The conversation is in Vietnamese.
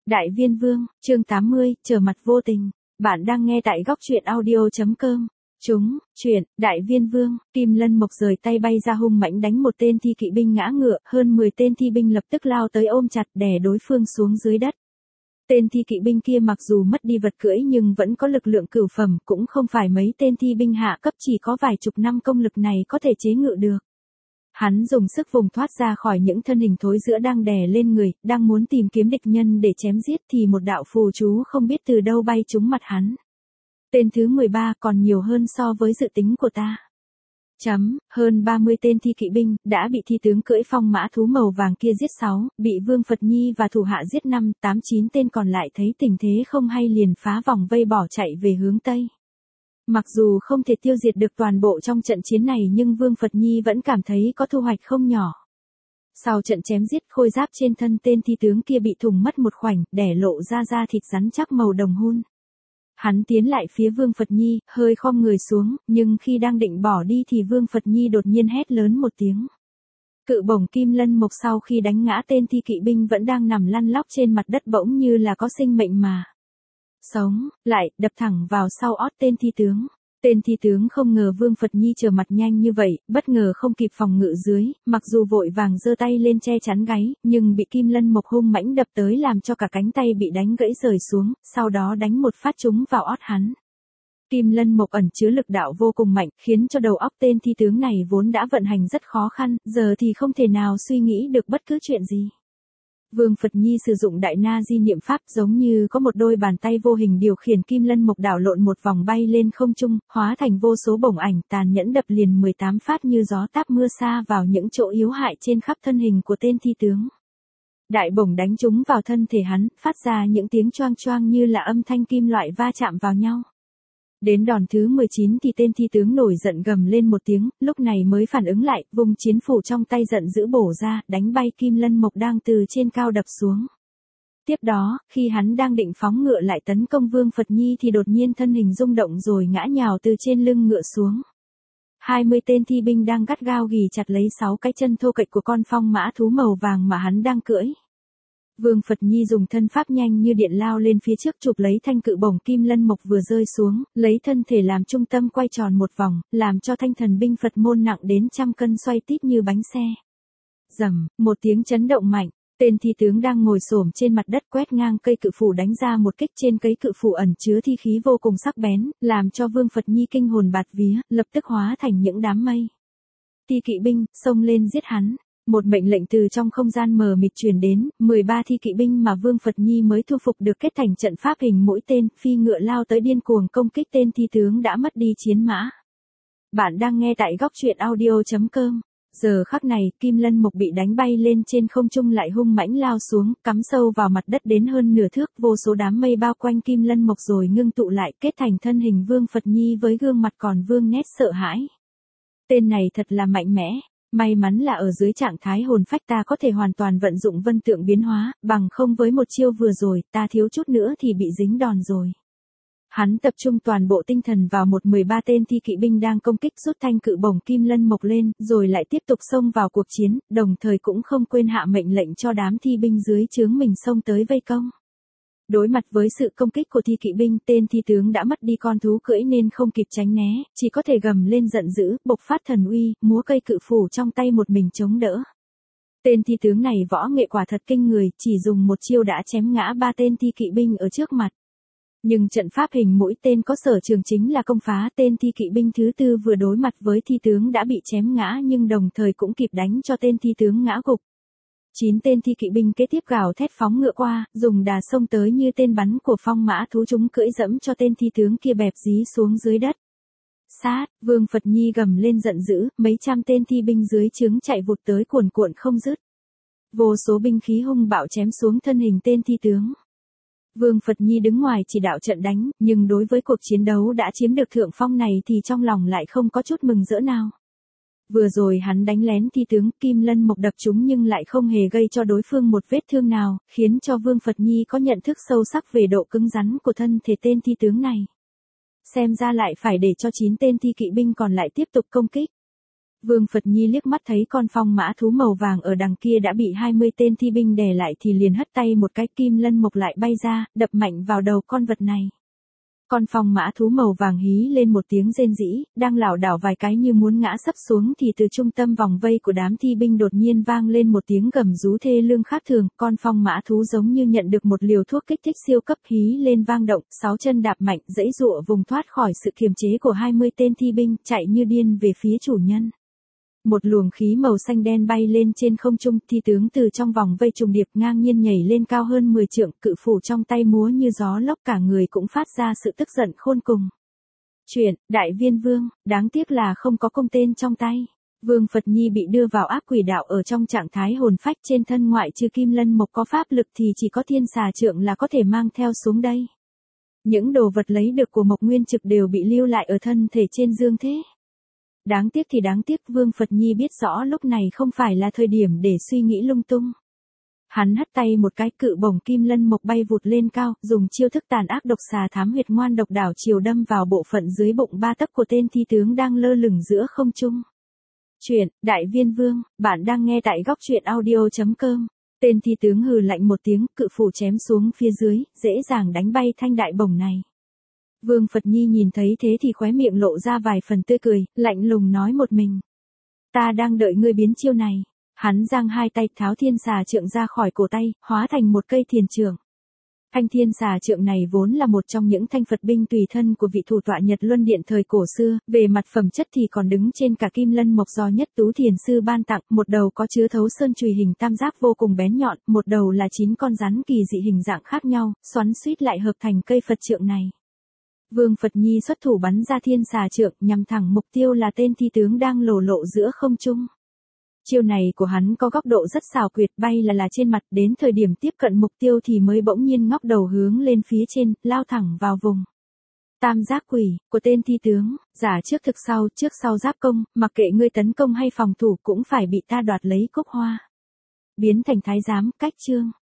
Đại Viên Vương, chương 80, trở mặt vô tình. Bạn đang nghe tại góc truyện audio.com. Chuyện, Đại Viên Vương, Kim Lân Mộc rời tay bay ra hung mãnh đánh một tên thi kỵ binh ngã ngựa, hơn 10 tên thi binh lập tức lao tới ôm chặt đè đối phương xuống dưới đất. Tên thi kỵ binh kia mặc dù mất đi vật cưỡi nhưng vẫn có lực lượng cửu phẩm, cũng không phải mấy tên thi binh hạ cấp chỉ có vài chục năm công lực này có thể chế ngự được. Hắn dùng sức vùng thoát ra khỏi những thân hình thối rữa đang đè lên người, đang muốn tìm kiếm địch nhân để chém giết thì một đạo phù chú không biết từ đâu bay trúng mặt hắn. Tên thứ 13 còn nhiều hơn so với dự tính của ta. Hơn 30 tên thi kỵ binh, đã bị thi tướng cưỡi phong mã thú màu vàng kia giết 6, bị Vương Phật Nhi và thủ hạ giết 5, 8, 9 tên còn lại thấy tình thế không hay liền phá vòng vây bỏ chạy về hướng Tây. Mặc dù không thể tiêu diệt được toàn bộ trong trận chiến này nhưng Vương Phật Nhi vẫn cảm thấy có thu hoạch không nhỏ. Sau trận chém giết, khôi giáp trên thân tên thi tướng kia bị thủng mất một khoảnh, đẻ lộ ra da thịt rắn chắc màu đồng hun. Hắn tiến lại phía Vương Phật Nhi, hơi khom người xuống, nhưng khi đang định bỏ đi thì Vương Phật Nhi đột nhiên hét lớn một tiếng. Cự bổng Kim Lân Mộc sau khi đánh ngã tên thi kỵ binh vẫn đang nằm lăn lóc trên mặt đất bỗng như là có sinh mệnh mà sống lại, đập thẳng vào sau ót tên thi tướng. Tên thi tướng không ngờ Vương Phật Nhi trở mặt nhanh như vậy, bất ngờ không kịp phòng ngự dưới, mặc dù vội vàng giơ tay lên che chắn gáy, nhưng bị Kim Lân Mộc hung mãnh đập tới làm cho cả cánh tay bị đánh gãy rời xuống, sau đó đánh một phát trúng vào ót hắn. Kim Lân Mộc ẩn chứa lực đạo vô cùng mạnh, khiến cho đầu óc tên thi tướng này vốn đã vận hành rất khó khăn, giờ thì không thể nào suy nghĩ được bất cứ chuyện gì. Vương Phật Nhi sử dụng đại na di niệm pháp giống như có một đôi bàn tay vô hình điều khiển Kim Lân Mộc đảo lộn một vòng bay lên không trung, hóa thành vô số bổng ảnh tàn nhẫn đập liền 18 phát như gió táp mưa sa vào những chỗ yếu hại trên khắp thân hình của tên thi tướng. Đại bổng đánh trúng vào thân thể hắn, phát ra những tiếng choang choang như là âm thanh kim loại va chạm vào nhau. Đến đòn thứ 19 thì tên thi tướng nổi giận gầm lên một tiếng, lúc này mới phản ứng lại, vùng chiến phủ trong tay giận dữ bổ ra, đánh bay Kim Lân Mộc đang từ trên cao đập xuống. Tiếp đó, khi hắn đang định phóng ngựa lại tấn công Vương Phật Nhi thì đột nhiên thân hình rung động rồi ngã nhào từ trên lưng ngựa xuống. 20 tên thi binh đang gắt gao ghì chặt lấy 6 cái chân thô kệch của con phong mã thú màu vàng mà hắn đang cưỡi. Vương Phật Nhi dùng thân pháp nhanh như điện lao lên phía trước chụp lấy thanh cự bổng Kim Lân Mộc vừa rơi xuống, lấy thân thể làm trung tâm quay tròn một vòng, làm cho thanh thần binh Phật môn nặng đến trăm cân xoay tít như bánh xe. Rầm, một tiếng chấn động mạnh, tên thi tướng đang ngồi xổm trên mặt đất quét ngang cây cự phủ đánh ra một kích trên cây cự phủ ẩn chứa thi khí vô cùng sắc bén, làm cho Vương Phật Nhi kinh hồn bạt vía, lập tức hóa thành những đám mây. Thi kỵ binh, xông lên giết hắn. Một mệnh lệnh từ trong không gian mờ mịt truyền đến, 13 thi kỵ binh mà Vương Phật Nhi mới thu phục được kết thành trận pháp hình mũi tên, phi ngựa lao tới điên cuồng công kích tên thi tướng đã mất đi chiến mã. Bạn đang nghe tại góc truyện audio.com. Giờ khắc này, Kim Lân Mộc bị đánh bay lên trên không trung lại hung mãnh lao xuống, cắm sâu vào mặt đất đến hơn nửa thước, vô số đám mây bao quanh Kim Lân Mộc rồi ngưng tụ lại kết thành thân hình Vương Phật Nhi với gương mặt còn vương nét sợ hãi. Tên này thật là mạnh mẽ. May mắn là ở dưới trạng thái hồn phách ta có thể hoàn toàn vận dụng vân tượng biến hóa, bằng không với một chiêu vừa rồi, ta thiếu chút nữa thì bị dính đòn rồi. Hắn tập trung toàn bộ tinh thần vào 13 tên thi kỵ binh đang công kích rút thanh cự bổng Kim Lân Mộc lên, rồi lại tiếp tục xông vào cuộc chiến, đồng thời cũng không quên hạ mệnh lệnh cho đám thi binh dưới trướng mình xông tới vây công. Đối mặt với sự công kích của thi kỵ binh, tên thi tướng đã mất đi con thú cưỡi nên không kịp tránh né, chỉ có thể gầm lên giận dữ, bộc phát thần uy, múa cây cự phủ trong tay một mình chống đỡ. Tên thi tướng này võ nghệ quả thật kinh người, chỉ dùng một chiêu đã chém ngã 3 tên thi kỵ binh ở trước mặt. Nhưng trận pháp hình mũi tên có sở trường chính là công phá, tên thi kỵ binh thứ 4 vừa đối mặt với thi tướng đã bị chém ngã nhưng đồng thời cũng kịp đánh cho tên thi tướng ngã gục. 9 tên thi kỵ binh kế tiếp gào thét phóng ngựa qua, dùng đà xông tới như tên bắn của phong mã thú chúng cưỡi dẫm cho tên thi tướng kia bẹp dí xuống dưới đất. Sát, Vương Phật Nhi gầm lên giận dữ, mấy trăm tên thi binh dưới trướng chạy vụt tới cuồn cuộn không dứt. Vô số binh khí hung bạo chém xuống thân hình tên thi tướng. Vương Phật Nhi đứng ngoài chỉ đạo trận đánh, nhưng đối với cuộc chiến đấu đã chiếm được thượng phong này thì trong lòng lại không có chút mừng rỡ nào. Vừa rồi hắn đánh lén thi tướng Kim Lân Mộc đập chúng nhưng lại không hề gây cho đối phương một vết thương nào, khiến cho Vương Phật Nhi có nhận thức sâu sắc về độ cứng rắn của thân thể tên thi tướng này. Xem ra lại phải để cho 9 tên thi kỵ binh còn lại tiếp tục công kích. Vương Phật Nhi liếc mắt thấy con phong mã thú màu vàng ở đằng kia đã bị 20 tên thi binh đè lại thì liền hất tay một cái, kim lân mộc lại bay ra, đập mạnh vào đầu con vật này. Con phong mã thú màu vàng hí lên một tiếng rên rỉ, đang lảo đảo vài cái như muốn ngã sấp xuống thì từ trung tâm vòng vây của đám thi binh đột nhiên vang lên một tiếng gầm rú thê lương khác thường, con phong mã thú giống như nhận được một liều thuốc kích thích siêu cấp hí lên vang động, 6 chân đạp mạnh, giãy giụa vùng thoát khỏi sự kiềm chế của 20 tên thi binh, chạy như điên về phía chủ nhân. Một luồng khí màu xanh đen bay lên trên không trung, thi tướng từ trong vòng vây trùng điệp ngang nhiên nhảy lên cao hơn 10 trượng, cự phủ trong tay múa như gió lốc, cả người cũng phát ra sự tức giận khôn cùng. Chuyện, Đại Viên Vương, đáng tiếc là không có cung tên trong tay. Vương Phật Nhi bị đưa vào ác quỷ đạo ở trong trạng thái hồn phách, trên thân ngoại trừ kim lân mộc có pháp lực thì chỉ có thiên xà trượng là có thể mang theo xuống đây. Những đồ vật lấy được của Mộc Nguyên Trực đều bị lưu lại ở thân thể trên dương thế. Đáng tiếc thì đáng tiếc, Vương Phật Nhi biết rõ lúc này không phải là thời điểm để suy nghĩ lung tung. Hắn hất tay một cái, cự bổng kim lân mộc bay vụt lên cao, dùng chiêu thức tàn ác độc xà thám huyệt ngoan độc đảo chiều đâm vào bộ phận dưới bụng 3 tấc của tên thi tướng đang lơ lửng giữa không trung. Chuyện, Đại Viên Vương, bạn đang nghe tại góc truyện audio.com. Tên thi tướng hừ lạnh một tiếng, cự phủ chém xuống phía dưới, dễ dàng đánh bay thanh đại bổng này. Vương Phật Nhi nhìn thấy thế thì khóe miệng lộ ra vài phần tươi cười, lạnh lùng nói một mình. Ta đang đợi ngươi biến chiêu này. Hắn giang hai tay, tháo thiên xà trượng ra khỏi cổ tay, hóa thành một cây thiền trượng. Thanh thiên xà trượng này vốn là một trong những thanh Phật binh tùy thân của vị thủ tọa Nhật Luân Điện thời cổ xưa, về mặt phẩm chất thì còn đứng trên cả kim lân mộc do Nhất Tú Thiền Sư ban tặng, một đầu có chứa thấu sơn chùy hình tam giác vô cùng bén nhọn, một đầu là 9 con rắn kỳ dị hình dạng khác nhau, xoắn xuýt lại hợp thành cây Phật trượng này. Vương Phật Nhi xuất thủ bắn ra thiên xà trượng, nhằm thẳng mục tiêu là tên thi tướng đang lồ lộ giữa không trung. Chiêu này của hắn có góc độ rất xảo quyệt, bay là trên mặt, đến thời điểm tiếp cận mục tiêu thì mới bỗng nhiên ngóc đầu hướng lên phía trên, lao thẳng vào vùng tam giác quỷ của tên thi tướng, giả trước sau giáp công, mặc kệ ngươi tấn công hay phòng thủ cũng phải bị ta đoạt lấy cúc hoa. Biến thành thái giám, cách chương.